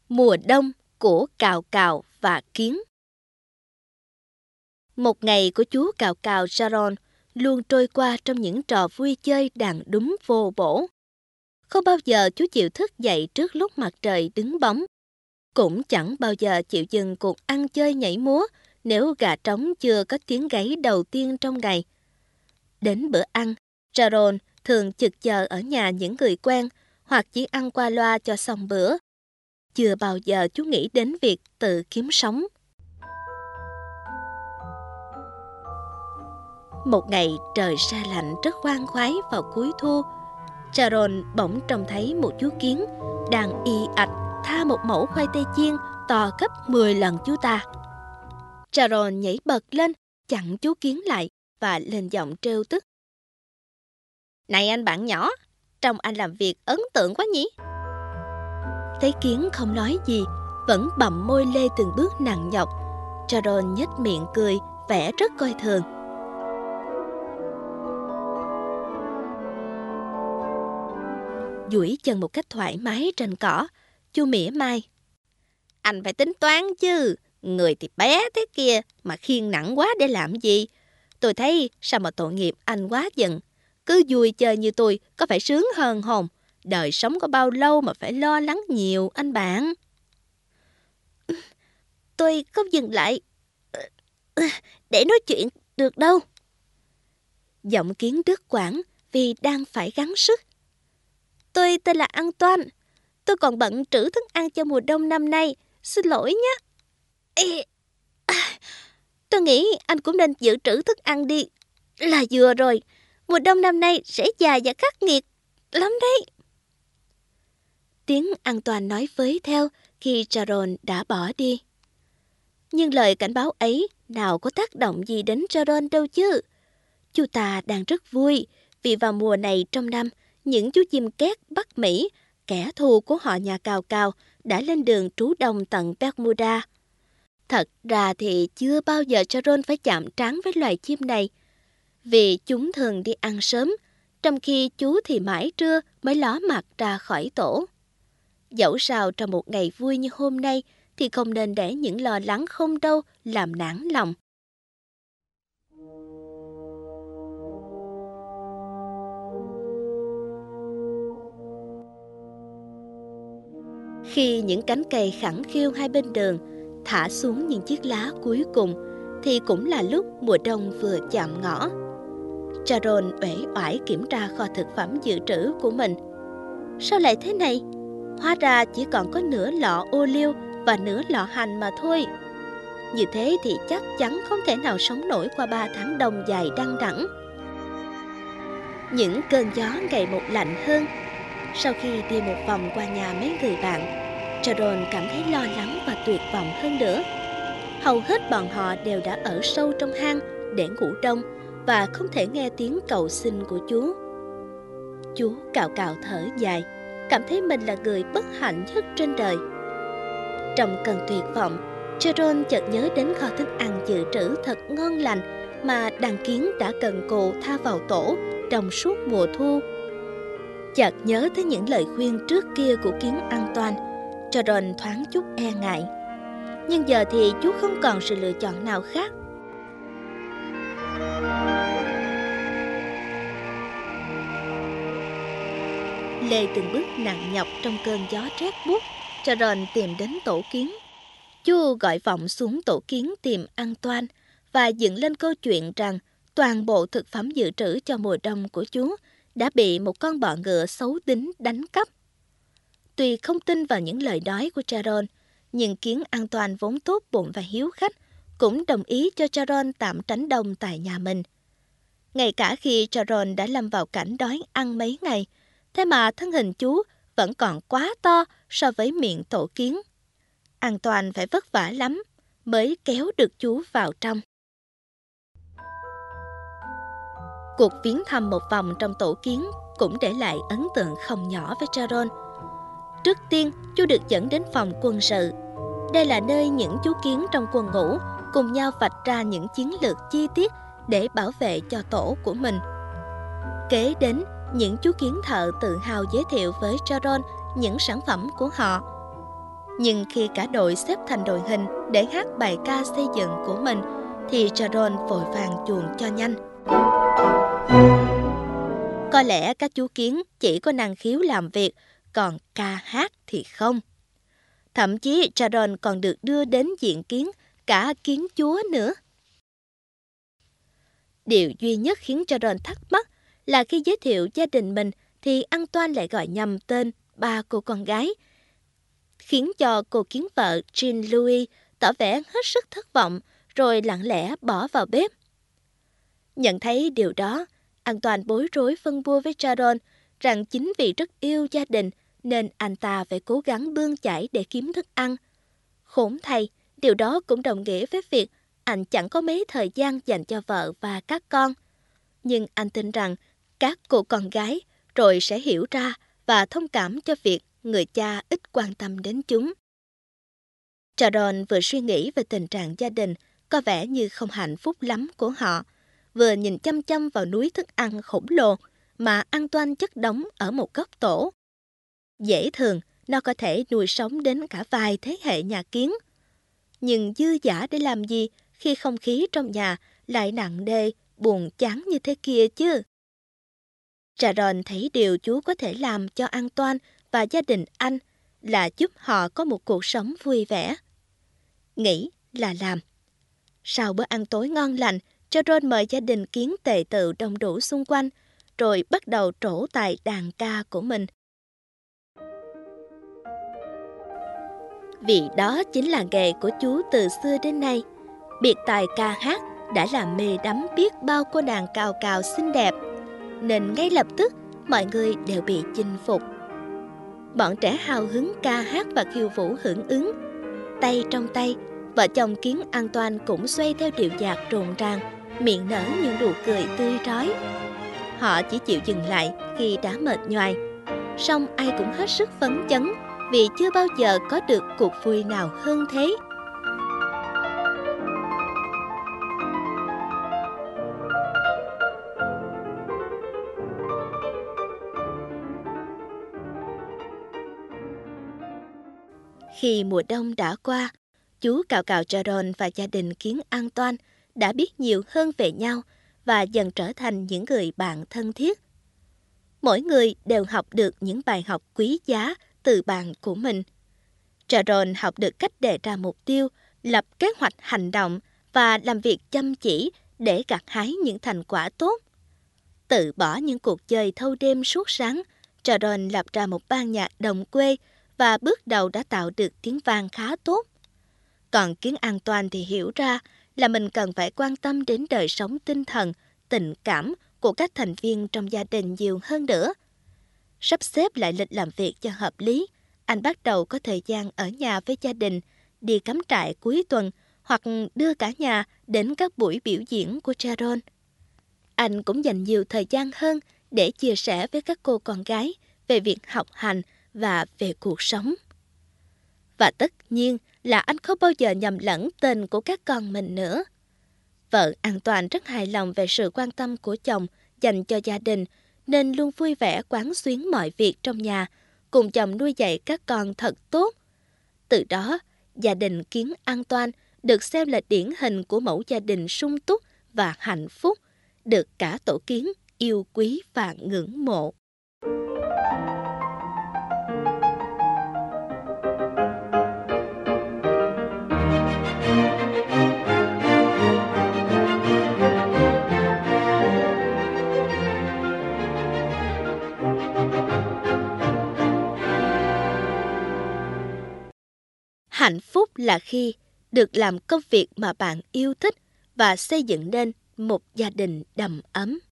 Mùa đông của Cào Cào và Kiến. Một ngày của chú Cào Cào Charon luôn trôi qua trong những trò vui chơi đàn đúng vô bổ. Không bao giờ chú chịu thức dậy trước lúc mặt trời đứng bóng. Cũng chẳng bao giờ chịu dừng cuộc ăn chơi nhảy múa nếu gà trống chưa có tiếng gáy đầu tiên trong ngày. Đến bữa ăn, Charon thường chực chờ ở nhà những người quen hoặc chỉ ăn qua loa cho xong bữa. Chưa bao giờ chú nghĩ đến việc tự kiếm sống. Một ngày trời se lạnh rất khoan khoái vào cuối thu, Charon bỗng trông thấy một chú kiến đang ì ạch tha một mẩu khoai tây chiên to gấp 10 lần chú ta. Charon nhảy bật lên, chặn chú kiến lại và lên giọng trêu tức. Này anh bạn nhỏ, trông anh làm việc ấn tượng quá nhỉ? Thấy kiến không nói gì, vẫn bặm môi lê từng bước nặng nhọc. Charon nhếch miệng cười, vẻ rất coi thường. Duỗi chân một cách thoải mái trên cỏ, chú mỉa mai. Anh phải tính toán chứ, người thì bé thế kia mà khiêng nặng quá để làm gì? Tôi thấy sao mà tội nghiệp anh quá chừng. Cứ vui chơi như tôi có phải sướng hơn hồn. Đời sống có bao lâu mà phải lo lắng nhiều anh bạn. Tôi không dừng lại để nói chuyện được đâu. Giọng kiến đứt quãng vì đang phải gắng sức. Tôi tên là Antoine. Tôi còn bận trữ thức ăn cho mùa đông năm nay. Xin lỗi nhé. Tôi nghĩ anh cũng nên dự trữ thức ăn đi là vừa rồi. Mùa đông năm nay sẽ dài và khắc nghiệt lắm đấy. Tiếng Antoine nói với theo khi Charon đã bỏ đi. Nhưng lời cảnh báo ấy nào có tác động gì đến Charon đâu chứ. Chú ta đang rất vui vì vào mùa này trong năm, những chú chim két Bắc Mỹ, kẻ thù của họ nhà Cào Cào, đã lên đường trú đông tận Bermuda. Thật ra thì chưa bao giờ Charon phải chạm trán với loài chim này, vì chúng thường đi ăn sớm, trong khi chú thì mãi trưa mới ló mặt ra khỏi tổ. Dẫu sao trong một ngày vui như hôm nay thì không nên để những lo lắng không đâu làm nản lòng. Khi những cánh cây khẳng khiu hai bên đường thả xuống những chiếc lá cuối cùng thì cũng là lúc mùa đông vừa chạm ngõ. Charon uể oải kiểm tra kho thực phẩm dự trữ của mình. Sao lại thế này? Hóa ra chỉ còn có nửa lọ ô liu và nửa lọ hành mà thôi. Như thế thì chắc chắn không thể nào sống nổi qua 3 tháng đông dài đăng đẳng. Những cơn gió ngày một lạnh hơn. Sau khi đi một vòng qua nhà mấy người bạn, Charon cảm thấy lo lắng và tuyệt vọng hơn nữa. Hầu hết bọn họ đều đã ở sâu trong hang để ngủ đông và không thể nghe tiếng cầu xin của chú. Chú Cào Cào thở dài, cảm thấy mình là người bất hạnh nhất trên đời. Trong cơn tuyệt vọng, Charon chợt nhớ đến kho thức ăn dự trữ thật ngon lành mà đàn kiến đã cần cù tha vào tổ trong suốt mùa thu. Chợt nhớ tới những lời khuyên trước kia của kiến Antoine, Charon thoáng chút e ngại. Nhưng giờ thì chú không còn sự lựa chọn nào khác. Lê từng bước nặng nhọc trong cơn gió rét buốt, Charon tìm đến tổ kiến. Chú gọi vọng xuống tổ kiến tìm Antoine và dựng lên câu chuyện rằng toàn bộ thực phẩm dự trữ cho mùa đông của chú đã bị một con bọ ngựa xấu tính đánh cắp. Tuy không tin vào những lời nói của Charon, nhưng kiến Antoine vốn tốt bụng và hiếu khách cũng đồng ý cho Charon tạm tránh đông tại nhà mình. Ngay cả khi Charon đã lâm vào cảnh đói ăn mấy ngày, thế mà thân hình chú vẫn còn quá to so với miệng tổ kiến. Antoine phải vất vả lắm mới kéo được chú vào trong. Cuộc viếng thăm một vòng trong tổ kiến cũng để lại ấn tượng không nhỏ với Charon. Trước tiên, chú được dẫn đến phòng quân sự. Đây là nơi những chú kiến trong quân ngũ cùng nhau vạch ra những chiến lược chi tiết để bảo vệ cho tổ của mình. Kế đến, những chú kiến thợ tự hào giới thiệu với Charon những sản phẩm của họ. Nhưng khi cả đội xếp thành đội hình để hát bài ca xây dựng của mình, thì Sharon vội vàng chuồn cho nhanh. Có lẽ các chú kiến chỉ có năng khiếu làm việc, còn ca hát thì không. Thậm chí Sharon còn được đưa đến diện kiến cả kiến chúa nữa. Điều duy nhất khiến Sharon thắc mắc là khi giới thiệu gia đình mình thì Antoine lại gọi nhầm tên ba cô con gái, khiến cho cô kiến vợ Jean-Louis tỏ vẻ hết sức thất vọng rồi lặng lẽ bỏ vào bếp. Nhận thấy điều đó, Antoine bối rối phân bua với Sharon rằng chính vì rất yêu gia đình nên anh ta phải cố gắng bươn chải để kiếm thức ăn. Khốn thay, điều đó cũng đồng nghĩa với việc anh chẳng có mấy thời gian dành cho vợ và các con. Nhưng anh tin rằng các cô con gái rồi sẽ hiểu ra và thông cảm cho việc người cha ít quan tâm đến chúng. Sharon vừa suy nghĩ về tình trạng gia đình có vẻ như không hạnh phúc lắm của họ, vừa nhìn chăm chăm vào núi thức ăn khổng lồ mà Antoine chất đống ở một góc tổ. Dễ thường, nó có thể nuôi sống đến cả vài thế hệ nhà Kiến. Nhưng dư dả để làm gì khi không khí trong nhà lại nặng nề, buồn chán như thế kia chứ? Sharon thấy điều chú có thể làm cho Antoine và gia đình anh là giúp họ có một cuộc sống vui vẻ. Nghĩ là làm. Sau bữa ăn tối ngon lành, Sharon mời gia đình Kiến tề tựu đông đủ xung quanh, rồi bắt đầu trổ tài đàn ca của mình. Vì đó chính là nghề của chú từ xưa đến nay. Biệt tài ca hát đã làm mê đắm biết bao cô nàng cào cào xinh đẹp, nên ngay lập tức mọi người đều bị chinh phục. Bọn trẻ hào hứng ca hát và khiêu vũ hưởng ứng. Tay trong tay, vợ chồng Kiến Antoine cũng xoay theo điệu nhạc rộn ràng, miệng nở những nụ cười tươi rói. Họ chỉ chịu dừng lại khi đã mệt nhoài. Song ai cũng hết sức phấn chấn vì chưa bao giờ có được cuộc vui nào hơn thế. Khi mùa đông đã qua, chú cào cào Sharon và gia đình Kiến Antoine đã biết nhiều hơn về nhau và dần trở thành những người bạn thân thiết. Mỗi người đều học được những bài học quý giá từ bạn của mình. Sharon học được cách đề ra mục tiêu, lập kế hoạch hành động và làm việc chăm chỉ để gặt hái những thành quả tốt. Từ bỏ những cuộc chơi thâu đêm suốt sáng, Sharon lập ra một ban nhạc đồng quê và bước đầu đã tạo được tiếng vang khá tốt. Còn Kiến Antoine thì hiểu ra là mình cần phải quan tâm đến đời sống tinh thần, tình cảm của các thành viên trong gia đình nhiều hơn nữa. Sắp xếp lại lịch làm việc cho hợp lý, anh bắt đầu có thời gian ở nhà với gia đình, đi cắm trại cuối tuần hoặc đưa cả nhà đến các buổi biểu diễn của Sharon. Anh cũng dành nhiều thời gian hơn để chia sẻ với các cô con gái về việc học hành và về cuộc sống. Và tất nhiên là anh không bao giờ nhầm lẫn tên của các con mình nữa. Vợ Antoine rất hài lòng về sự quan tâm của chồng dành cho gia đình, nên luôn vui vẻ quán xuyến mọi việc trong nhà, cùng chồng nuôi dạy các con thật tốt. Từ đó, gia đình Kiến Antoine được xem là điển hình của mẫu gia đình sung túc và hạnh phúc, được cả tổ Kiến yêu quý và ngưỡng mộ. Hạnh phúc là khi được làm công việc mà bạn yêu thích và xây dựng nên một gia đình đầm ấm.